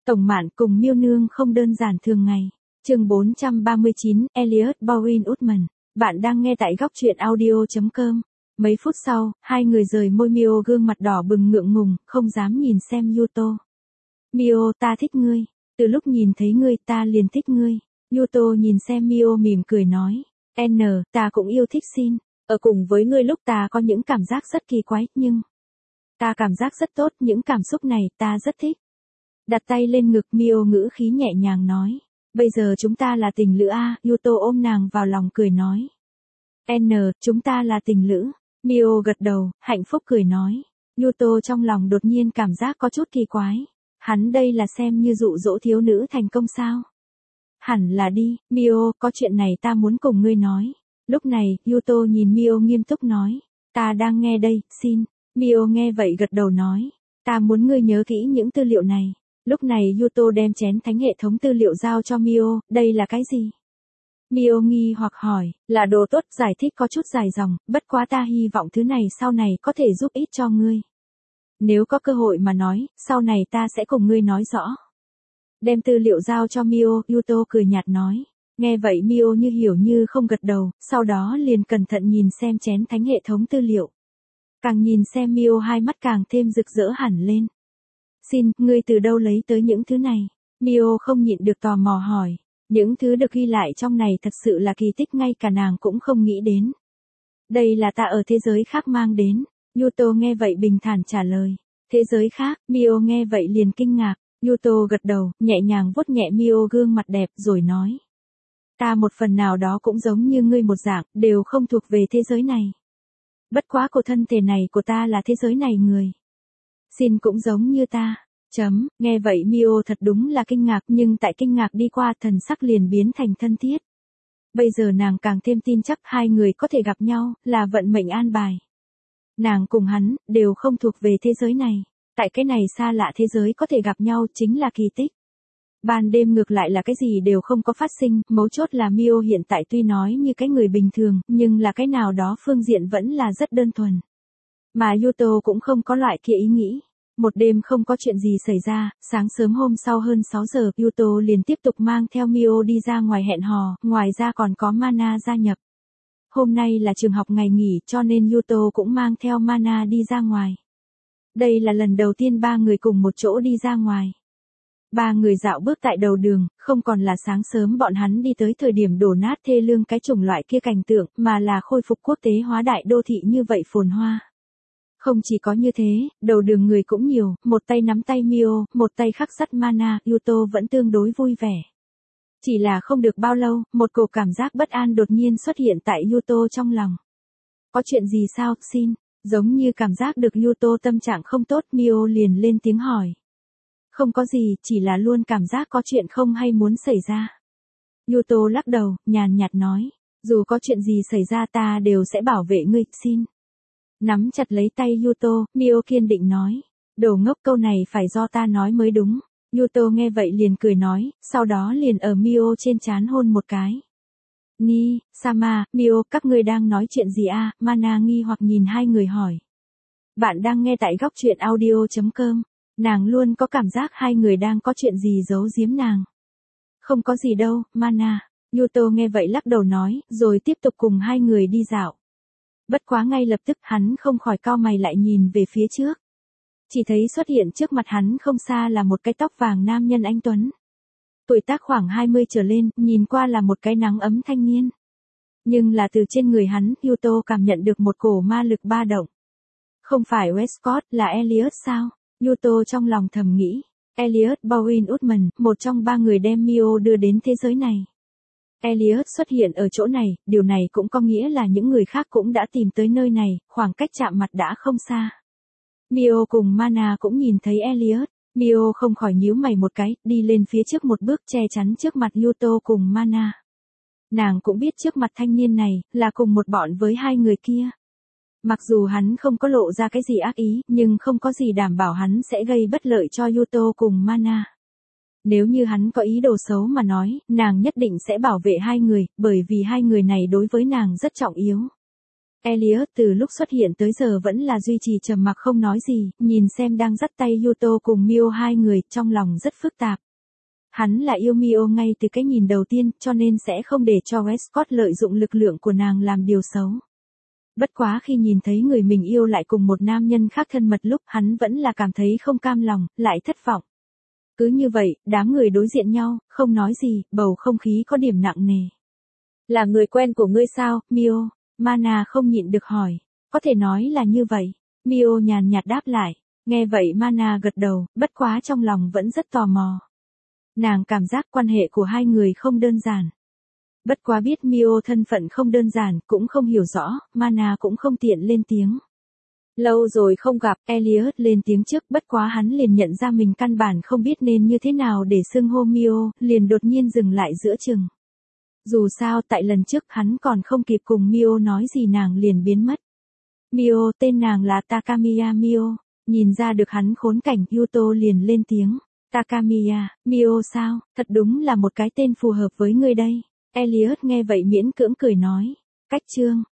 Tổng Mạn cùng Miêu Nương không đơn giản thường ngày. Chương 439, Elliot Bowen Woodman. Bạn đang nghe tại góc truyện audio.com. Mấy phút sau, hai người rời môi Mio gương mặt đỏ bừng ngượng ngùng, không dám nhìn xem Yuto. Mio, ta thích ngươi. Từ lúc nhìn thấy ngươi ta liền thích ngươi. Yuto nhìn xem Mio mỉm cười nói. Ta cũng yêu thích Shin. Ở cùng với ngươi lúc ta có những cảm giác rất kỳ quái, nhưng ta cảm giác rất tốt, những cảm xúc này ta rất thích. Đặt tay lên ngực Mio ngữ khí nhẹ nhàng nói. Bây giờ chúng ta là tình lữ a. Yuto ôm nàng vào lòng cười nói. Chúng ta là tình lữ. Mio gật đầu, hạnh phúc cười nói. Yuto trong lòng đột nhiên cảm giác có chút kỳ quái. Hắn đây là xem như dụ dỗ thiếu nữ thành công sao? Hẳn là đi, Mio, có chuyện này ta muốn cùng ngươi nói. Lúc này, Yuto nhìn Mio nghiêm túc nói. Ta đang nghe đây, Shin. Mio nghe vậy gật đầu nói. Ta muốn ngươi nhớ kỹ những tư liệu này. Lúc này Yuto đem chén thánh hệ thống tư liệu giao cho Mio, đây là cái gì? Mio nghi hoặc hỏi, là đồ tốt, giải thích có chút dài dòng, bất quá ta hy vọng thứ này sau này có thể giúp ích cho ngươi. Nếu có cơ hội mà nói, sau này ta sẽ cùng ngươi nói rõ. Đem tư liệu giao cho Mio, Yuto cười nhạt nói. Nghe vậy Mio như hiểu như không gật đầu, sau đó liền cẩn thận nhìn xem chén thánh hệ thống tư liệu. Càng nhìn xem Mio hai mắt càng thêm rực rỡ hẳn lên. Shin, ngươi từ đâu lấy tới những thứ này? Mio không nhịn được tò mò hỏi. Những thứ được ghi lại trong này thật sự là kỳ tích ngay cả nàng cũng không nghĩ đến. Đây là ta ở thế giới khác mang đến. Yuto nghe vậy bình thản trả lời. Thế giới khác, Mio nghe vậy liền kinh ngạc. Yuto gật đầu, nhẹ nhàng vuốt nhẹ Mio gương mặt đẹp rồi nói. Ta một phần nào đó cũng giống như ngươi một dạng, đều không thuộc về thế giới này. Bất quá của thân thể này của ta là thế giới này người. Shin cũng giống như ta. Nghe vậy Mio thật đúng là kinh ngạc, nhưng tại kinh ngạc đi qua thần sắc liền biến thành thân thiết. Bây giờ nàng càng thêm tin chắc hai người có thể gặp nhau, là vận mệnh an bài. Nàng cùng hắn, đều không thuộc về thế giới này. Tại cái này xa lạ thế giới có thể gặp nhau chính là kỳ tích. Ban đêm ngược lại là cái gì đều không có phát sinh, mấu chốt là Mio hiện tại tuy nói như cái người bình thường, nhưng là cái nào đó phương diện vẫn là rất đơn thuần. Mà Yuto cũng không có loại kia ý nghĩ. Một đêm không có chuyện gì xảy ra, sáng sớm hôm sau hơn 6 giờ, Yuto liền tiếp tục mang theo Mio đi ra ngoài hẹn hò, ngoài ra còn có Mana gia nhập. Hôm nay là trường học ngày nghỉ cho nên Yuto cũng mang theo Mana đi ra ngoài. Đây là lần đầu tiên ba người cùng một chỗ đi ra ngoài. Ba người dạo bước tại đầu đường, không còn là sáng sớm bọn hắn đi tới thời điểm đổ nát thê lương cái chủng loại kia cảnh tượng, mà là khôi phục quốc tế hóa đại đô thị như vậy phồn hoa. Không chỉ có như thế, đầu đường người cũng nhiều, một tay nắm tay Mio, một tay khắc sắt Mana, Yuto vẫn tương đối vui vẻ. Chỉ là không được bao lâu, một cổ cảm giác bất an đột nhiên xuất hiện tại Yuto trong lòng. Có chuyện gì sao, Shin? Giống như cảm giác được Yuto tâm trạng không tốt, Mio liền lên tiếng hỏi. Không có gì, chỉ là luôn cảm giác có chuyện không hay muốn xảy ra. Yuto lắc đầu, nhàn nhạt nói. Dù có chuyện gì xảy ra ta đều sẽ bảo vệ ngươi, Shin. Nắm chặt lấy tay Yuto, Mio kiên định nói. Đồ ngốc, câu này phải do ta nói mới đúng. Yuto nghe vậy liền cười nói, sau đó liền ở Mio trên trán hôn một cái. Sama, Mio, các ngươi đang nói chuyện gì a? Mana nghi hoặc nhìn hai người hỏi. Bạn đang nghe tại góc truyện audio.com. Nàng luôn có cảm giác hai người đang có chuyện gì giấu giếm nàng. Không có gì đâu, Mana. Yuto nghe vậy lắc đầu nói, rồi tiếp tục cùng hai người đi dạo. Bất quá ngay lập tức hắn không khỏi cau mày lại nhìn về phía trước. Chỉ thấy xuất hiện trước mặt hắn không xa là một cái tóc vàng nam nhân anh tuấn. Tuổi tác khoảng 20 trở lên, nhìn qua là một cái nắng ấm thanh niên. Nhưng là từ trên người hắn, Yuto cảm nhận được một cổ ma lực ba động. Không phải Westcott, là Elliot sao? Yuto trong lòng thầm nghĩ. Elliot Bowen Woodman, một trong ba người đem Mio đưa đến thế giới này. Elliot xuất hiện ở chỗ này, điều này cũng có nghĩa là những người khác cũng đã tìm tới nơi này, khoảng cách chạm mặt đã không xa. Mio cùng Mana cũng nhìn thấy Elliot. Mio không khỏi nhíu mày một cái, đi lên phía trước một bước che chắn trước mặt Yuto cùng Mana. Nàng cũng biết trước mặt thanh niên này, là cùng một bọn với hai người kia. Mặc dù hắn không có lộ ra cái gì ác ý, nhưng không có gì đảm bảo hắn sẽ gây bất lợi cho Yuto cùng Mana. Nếu như hắn có ý đồ xấu mà nói, nàng nhất định sẽ bảo vệ hai người, bởi vì hai người này đối với nàng rất trọng yếu. Elliot từ lúc xuất hiện tới giờ vẫn là duy trì trầm mặc không nói gì, nhìn xem đang dắt tay Yuto cùng Mio hai người, trong lòng rất phức tạp. Hắn là yêu Mio ngay từ cái nhìn đầu tiên, cho nên sẽ không để cho Westcott lợi dụng lực lượng của nàng làm điều xấu. Bất quá khi nhìn thấy người mình yêu lại cùng một nam nhân khác thân mật lúc, hắn vẫn là cảm thấy không cam lòng, lại thất vọng. Cứ như vậy, đám người đối diện nhau, không nói gì, bầu không khí có điểm nặng nề. Là người quen của ngươi sao, Mio? Mana không nhịn được hỏi. Có thể nói là như vậy. Mio nhàn nhạt đáp lại. Nghe vậy Mana gật đầu, bất quá trong lòng vẫn rất tò mò. Nàng cảm giác quan hệ của hai người không đơn giản. Bất quá biết Mio thân phận không đơn giản, cũng không hiểu rõ, Mana cũng không tiện lên tiếng. Lâu rồi không gặp, Elliot lên tiếng trước, bất quá hắn liền nhận ra mình căn bản không biết nên như thế nào để xưng hô Mio, liền đột nhiên dừng lại giữa chừng. Dù sao tại lần trước hắn còn không kịp cùng Mio nói gì nàng liền biến mất. Mio, tên nàng là Takamiya Mio, nhìn ra được hắn khốn cảnh, Yuto liền lên tiếng. Takamiya, Mio sao, thật đúng là một cái tên phù hợp với ngươi đây. Elliot nghe vậy miễn cưỡng cười nói. Cách chương.